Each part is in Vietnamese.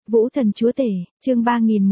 Vũ thần chúa tể, chương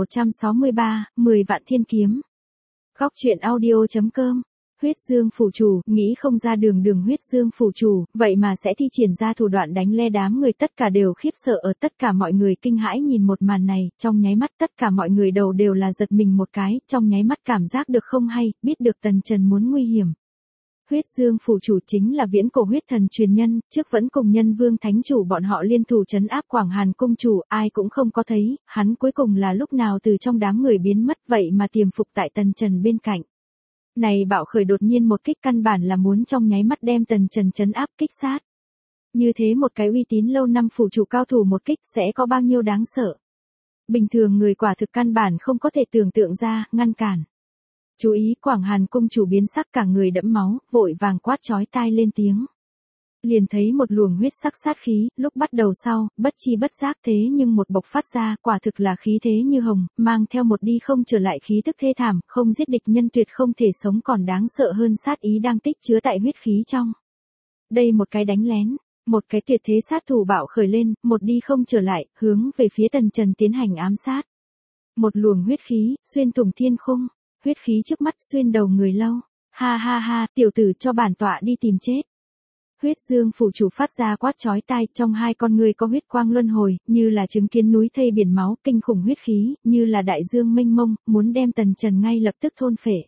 3163, 10 vạn thiên kiếm. Góc truyện audio.com. Huyết Dương phủ chủ, nghĩ không ra đường huyết Dương phủ chủ, vậy mà sẽ thi triển ra thủ đoạn đánh le đám người, tất cả đều khiếp sợ, ở tất cả mọi người kinh hãi nhìn một màn này, trong nháy mắt tất cả mọi người đầu đều là giật mình một cái, trong nháy mắt cảm giác được không hay, biết được Tần Trần muốn nguy hiểm. Huyết Dương phủ chủ chính là viễn cổ huyết thần truyền nhân, trước vẫn cùng Nhân Vương thánh chủ bọn họ liên thủ trấn áp Quảng Hàn cung chủ, ai cũng không có thấy, hắn cuối cùng là lúc nào từ trong đám người biến mất, vậy mà tiềm phục tại Tần Trần bên cạnh. Này bạo khởi đột nhiên một kích căn bản là muốn trong nháy mắt đem Tần Trần trấn áp kích sát. Như thế một cái uy tín lâu năm phủ chủ cao thủ một kích sẽ có bao nhiêu đáng sợ. Bình thường người quả thực căn bản không có thể tưởng tượng ra, ngăn cản. Chú ý, Quảng Hàn cung chủ biến sắc, cả người đẫm máu, vội vàng quát chói tai lên tiếng. Liền thấy một luồng huyết sắc sát khí, lúc bắt đầu sau, bất chi bất giác thế nhưng một bộc phát ra, quả thực là khí thế như hồng, mang theo một đi không trở lại khí tức thê thảm, không giết địch nhân tuyệt không thể sống, còn đáng sợ hơn sát ý đang tích chứa tại huyết khí trong. Đây một cái đánh lén, một cái tuyệt thế sát thủ bạo khởi lên, một đi không trở lại, hướng về phía Tần Trần tiến hành ám sát. Một luồng huyết khí, xuyên thủng thiên khung. Huyết khí trước mắt xuyên đầu người lâu. Ha ha ha, tiểu tử cho bản tọa đi tìm chết. Huyết Dương phủ chủ phát ra quát chói tai, trong hai con người có huyết quang luân hồi, như là chứng kiến núi thây biển máu, kinh khủng huyết khí, như là đại dương mênh mông, muốn đem Tần Trần ngay lập tức thôn phệ.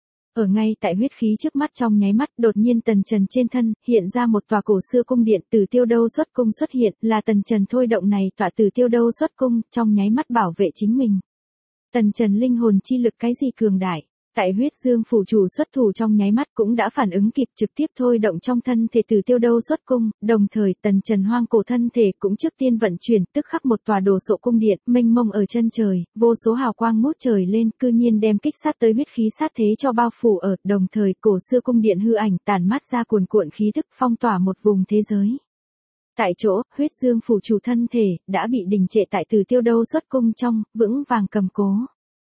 Ở ngay tại huyết khí trước mắt trong nháy mắt, đột nhiên Tần Trần trên thân, hiện ra một tòa cổ xưa cung điện, Tử Tiêu Đâu xuất cung xuất hiện, là Tần Trần thôi động này tọa Tử Tiêu Đâu xuất cung, trong nháy mắt bảo vệ chính mình. Tần Trần linh hồn chi lực cái gì cường đại, tại huyết Dương phủ chủ xuất thủ trong nháy mắt cũng đã phản ứng kịp, trực tiếp thôi động trong thân thể Tử Tiêu Đâu xuất cung, đồng thời Tần Trần hoang cổ thân thể cũng trước tiên vận chuyển, tức khắc một tòa đồ sộ cung điện, mênh mông ở chân trời, vô số hào quang ngút trời lên, cư nhiên đem kích sát tới huyết khí sát thế cho bao phủ ở, đồng thời cổ xưa cung điện hư ảnh tản mát ra cuồn cuộn khí tức, phong tỏa một vùng thế giới. Tại chỗ, huyết Dương phủ chủ thân thể, đã bị đình trệ tại Tử Tiêu Đâu xuất cung trong, vững vàng cầm cố.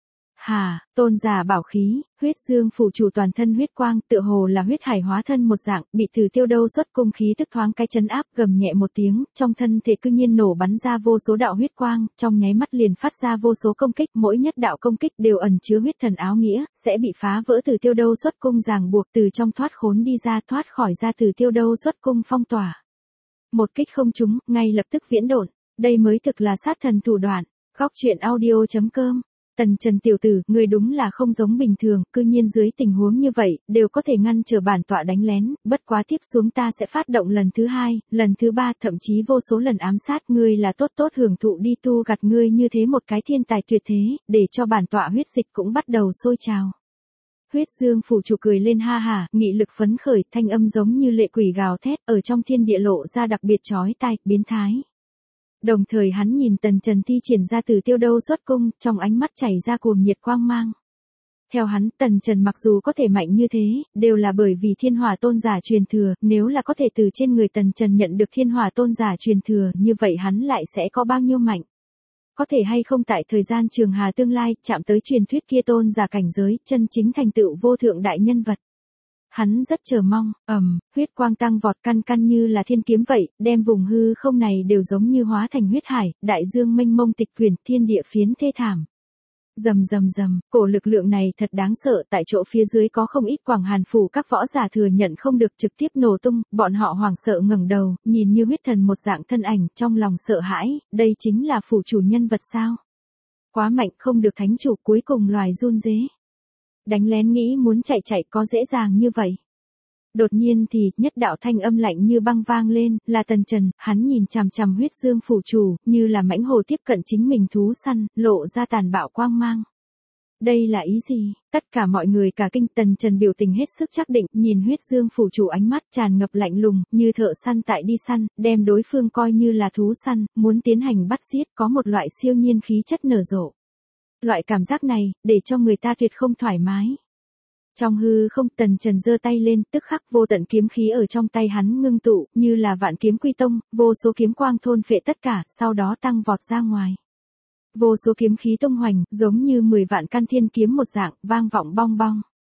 Hà, tôn giả bảo khí, huyết Dương phủ chủ toàn thân huyết quang, tựa hồ là huyết hải hóa thân một dạng, bị Tử Tiêu Đâu xuất cung khí tức thoáng cái chấn áp, gầm nhẹ một tiếng, trong thân thể cư nhiên nổ bắn ra vô số đạo huyết quang, trong nháy mắt liền phát ra vô số công kích, mỗi nhất đạo công kích đều ẩn chứa huyết thần áo nghĩa, sẽ bị phá vỡ Tử Tiêu Đâu xuất cung ràng buộc, từ trong thoát khốn đi ra, thoát khỏi ra Tử Tiêu Đâu xuất cung phong tỏa. Một kích không trúng, ngay lập tức viễn độn, đây mới thực là sát thần thủ đoạn. Góc truyện audio.com. Tần Trần tiểu tử, người đúng là không giống bình thường, cư nhiên dưới tình huống như vậy, đều có thể ngăn trở bản tọa đánh lén, bất quá tiếp xuống ta sẽ phát động lần thứ 2, lần thứ 3, thậm chí vô số lần ám sát ngươi, là tốt tốt hưởng thụ đi, tu gặt ngươi như thế một cái thiên tài tuyệt thế, để cho bản tọa huyết dịch cũng bắt đầu sôi trào. Huyết Dương phủ chủ cười lên ha hả, nghị lực phấn khởi, thanh âm giống như lệ quỷ gào thét, ở trong thiên địa lộ ra đặc biệt chói tai, biến thái. Đồng thời hắn nhìn Tần Trần thi triển ra Tử Tiêu Đâu xuất cung, trong ánh mắt chảy ra cuồng nhiệt quang mang. Theo hắn, Tần Trần mặc dù có thể mạnh như thế, đều là bởi vì Thiên Hỏa tôn giả truyền thừa, nếu là có thể từ trên người Tần Trần nhận được Thiên Hỏa tôn giả truyền thừa, như vậy hắn lại sẽ có bao nhiêu mạnh. Có thể hay không tại thời gian trường hà tương lai, chạm tới truyền thuyết kia tôn giả cảnh giới, chân chính thành tựu vô thượng đại nhân vật. Hắn rất chờ mong, huyết quang tăng vọt căn căn như là thiên kiếm vậy, đem vùng hư không này đều giống như hóa thành huyết hải, đại dương mênh mông tịch quyển, thiên địa phiến thê thảm. Rầm rầm rầm, cổ lực lượng này thật đáng sợ, tại chỗ phía dưới có không ít Quảng Hàn phủ các võ giả thừa nhận không được trực tiếp nổ tung, bọn họ hoảng sợ ngẩng đầu, nhìn như huyết thần một dạng thân ảnh, trong lòng sợ hãi, đây chính là phủ chủ nhân vật sao? Quá mạnh, không được thánh chủ, cuối cùng loài run rế. Đánh lén nghĩ muốn chạy có dễ dàng như vậy. Đột nhiên thì, nhất đạo thanh âm lạnh như băng vang lên, là Tần Trần, hắn nhìn chằm chằm huyết Dương phủ chủ, như là mãnh hổ tiếp cận chính mình thú săn, lộ ra tàn bạo quang mang. Đây là ý gì? Tất cả mọi người cả kinh. Tần Trần biểu tình hết sức chắc định, nhìn huyết Dương phủ chủ ánh mắt tràn ngập lạnh lùng, như thợ săn tại đi săn, đem đối phương coi như là thú săn, muốn tiến hành bắt giết, có một loại siêu nhiên khí chất nở rộ. Loại cảm giác này, để cho người ta tuyệt không thoải mái. Trong hư không, Tần Trần giơ tay lên, tức khắc vô tận kiếm khí ở trong tay hắn ngưng tụ, như là vạn kiếm quy tông, vô số kiếm quang thôn phệ tất cả, sau đó tăng vọt ra ngoài. Vô số kiếm khí tung hoành, giống như 10 vạn căn thiên kiếm một dạng, vang vọng bong bong.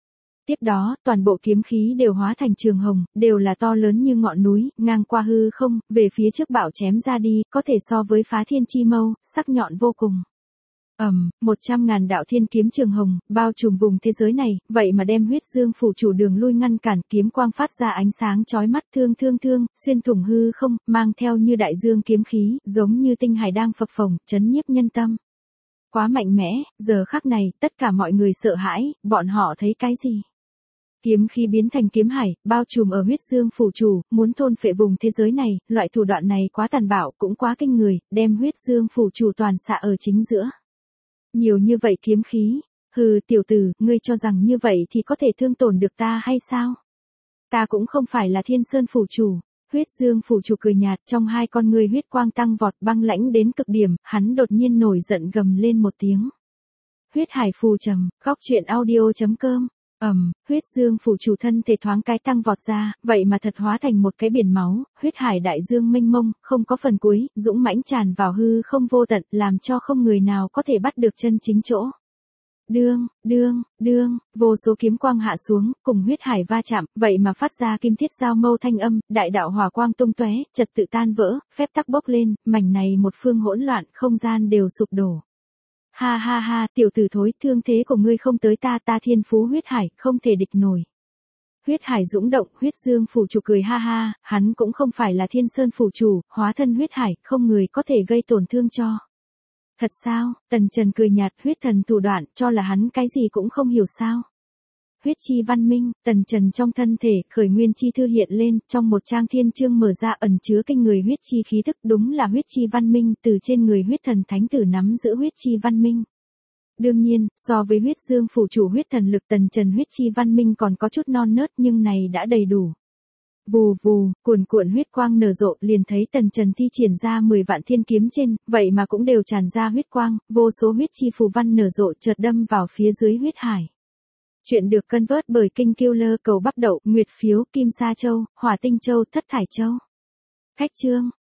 Tiếp đó, toàn bộ kiếm khí đều hóa thành trường hồng, đều là to lớn như ngọn núi, ngang qua hư không, về phía trước bạo chém ra đi, có thể so với phá thiên chi mâu, sắc nhọn vô cùng. 100.000 đạo thiên kiếm trường hồng, bao trùm vùng thế giới này, vậy mà đem huyết dương phủ chủ đường lui ngăn cản, kiếm quang phát ra ánh sáng chói mắt thương, xuyên thủng hư không, mang theo như đại dương kiếm khí, giống như tinh hải đang phập phồng, chấn nhiếp nhân tâm. Quá mạnh mẽ, giờ khắc này, tất cả mọi người sợ hãi, bọn họ thấy cái gì? Kiếm khí biến thành kiếm hải, bao trùm ở huyết dương phủ chủ, muốn thôn phệ vùng thế giới này, loại thủ đoạn này quá tàn bạo, cũng quá kinh người, đem huyết dương phủ chủ toàn xạ ở chính giữa. Nhiều như vậy kiếm khí, hừ tiểu tử, ngươi cho rằng như vậy thì có thể thương tổn được ta hay sao? Ta cũng không phải là Thiên Sơn phủ chủ. Huyết dương phủ chủ cười nhạt, trong hai con ngươi huyết quang tăng vọt, băng lãnh đến cực điểm, hắn đột nhiên nổi giận gầm lên một tiếng. Huyết hải phù trầm, góc truyện audio.com. Huyết dương phủ chủ thân thể thoáng cái tăng vọt ra, vậy mà thật hóa thành một cái biển máu, huyết hải đại dương mênh mông, không có phần cuối, dũng mãnh tràn vào hư không vô tận, làm cho không người nào có thể bắt được chân chính chỗ. Đương, vô số kiếm quang hạ xuống, cùng huyết hải va chạm, vậy mà phát ra kim thiết giao mâu thanh âm, đại đạo hỏa quang tung tóe, trật tự tan vỡ, phép tắc bốc lên, mảnh này một phương hỗn loạn, không gian đều sụp đổ. Ha, tiểu tử thối, thương thế của ngươi không tới ta thiên phú huyết hải, không thể địch nổi. Huyết hải dũng động, huyết dương phủ chủ cười ha, hắn cũng không phải là Thiên Sơn phủ chủ, hóa thân huyết hải, không người có thể gây tổn thương cho. Thật sao? Tần Trần cười nhạt, huyết thần thủ đoạn, cho là hắn cái gì cũng không hiểu sao. Huyết chi văn minh, Tần Trần trong thân thể, khởi nguyên chi thư hiện lên, trong một trang thiên chương mở ra ẩn chứa kinh người huyết chi khí thức, đúng là huyết chi văn minh, từ trên người huyết thần thánh tử nắm giữ huyết chi văn minh. Đương nhiên, so với huyết dương phủ chủ huyết thần lực Tần Trần huyết chi văn minh còn có chút non nớt nhưng này đã đầy đủ. Vù, cuồn huyết quang nở rộ, liền thấy Tần Trần thi triển ra 10 vạn thiên kiếm trên, vậy mà cũng đều tràn ra huyết quang, vô số huyết chi phù văn nở rộ chợt đâm vào phía dưới huyết hải. Chuyện được cân vớt bởi Kinh Killer cầu bắp đậu, nguyệt phiếu, kim sa châu, hỏa tinh châu, thất thải châu. Khách chương.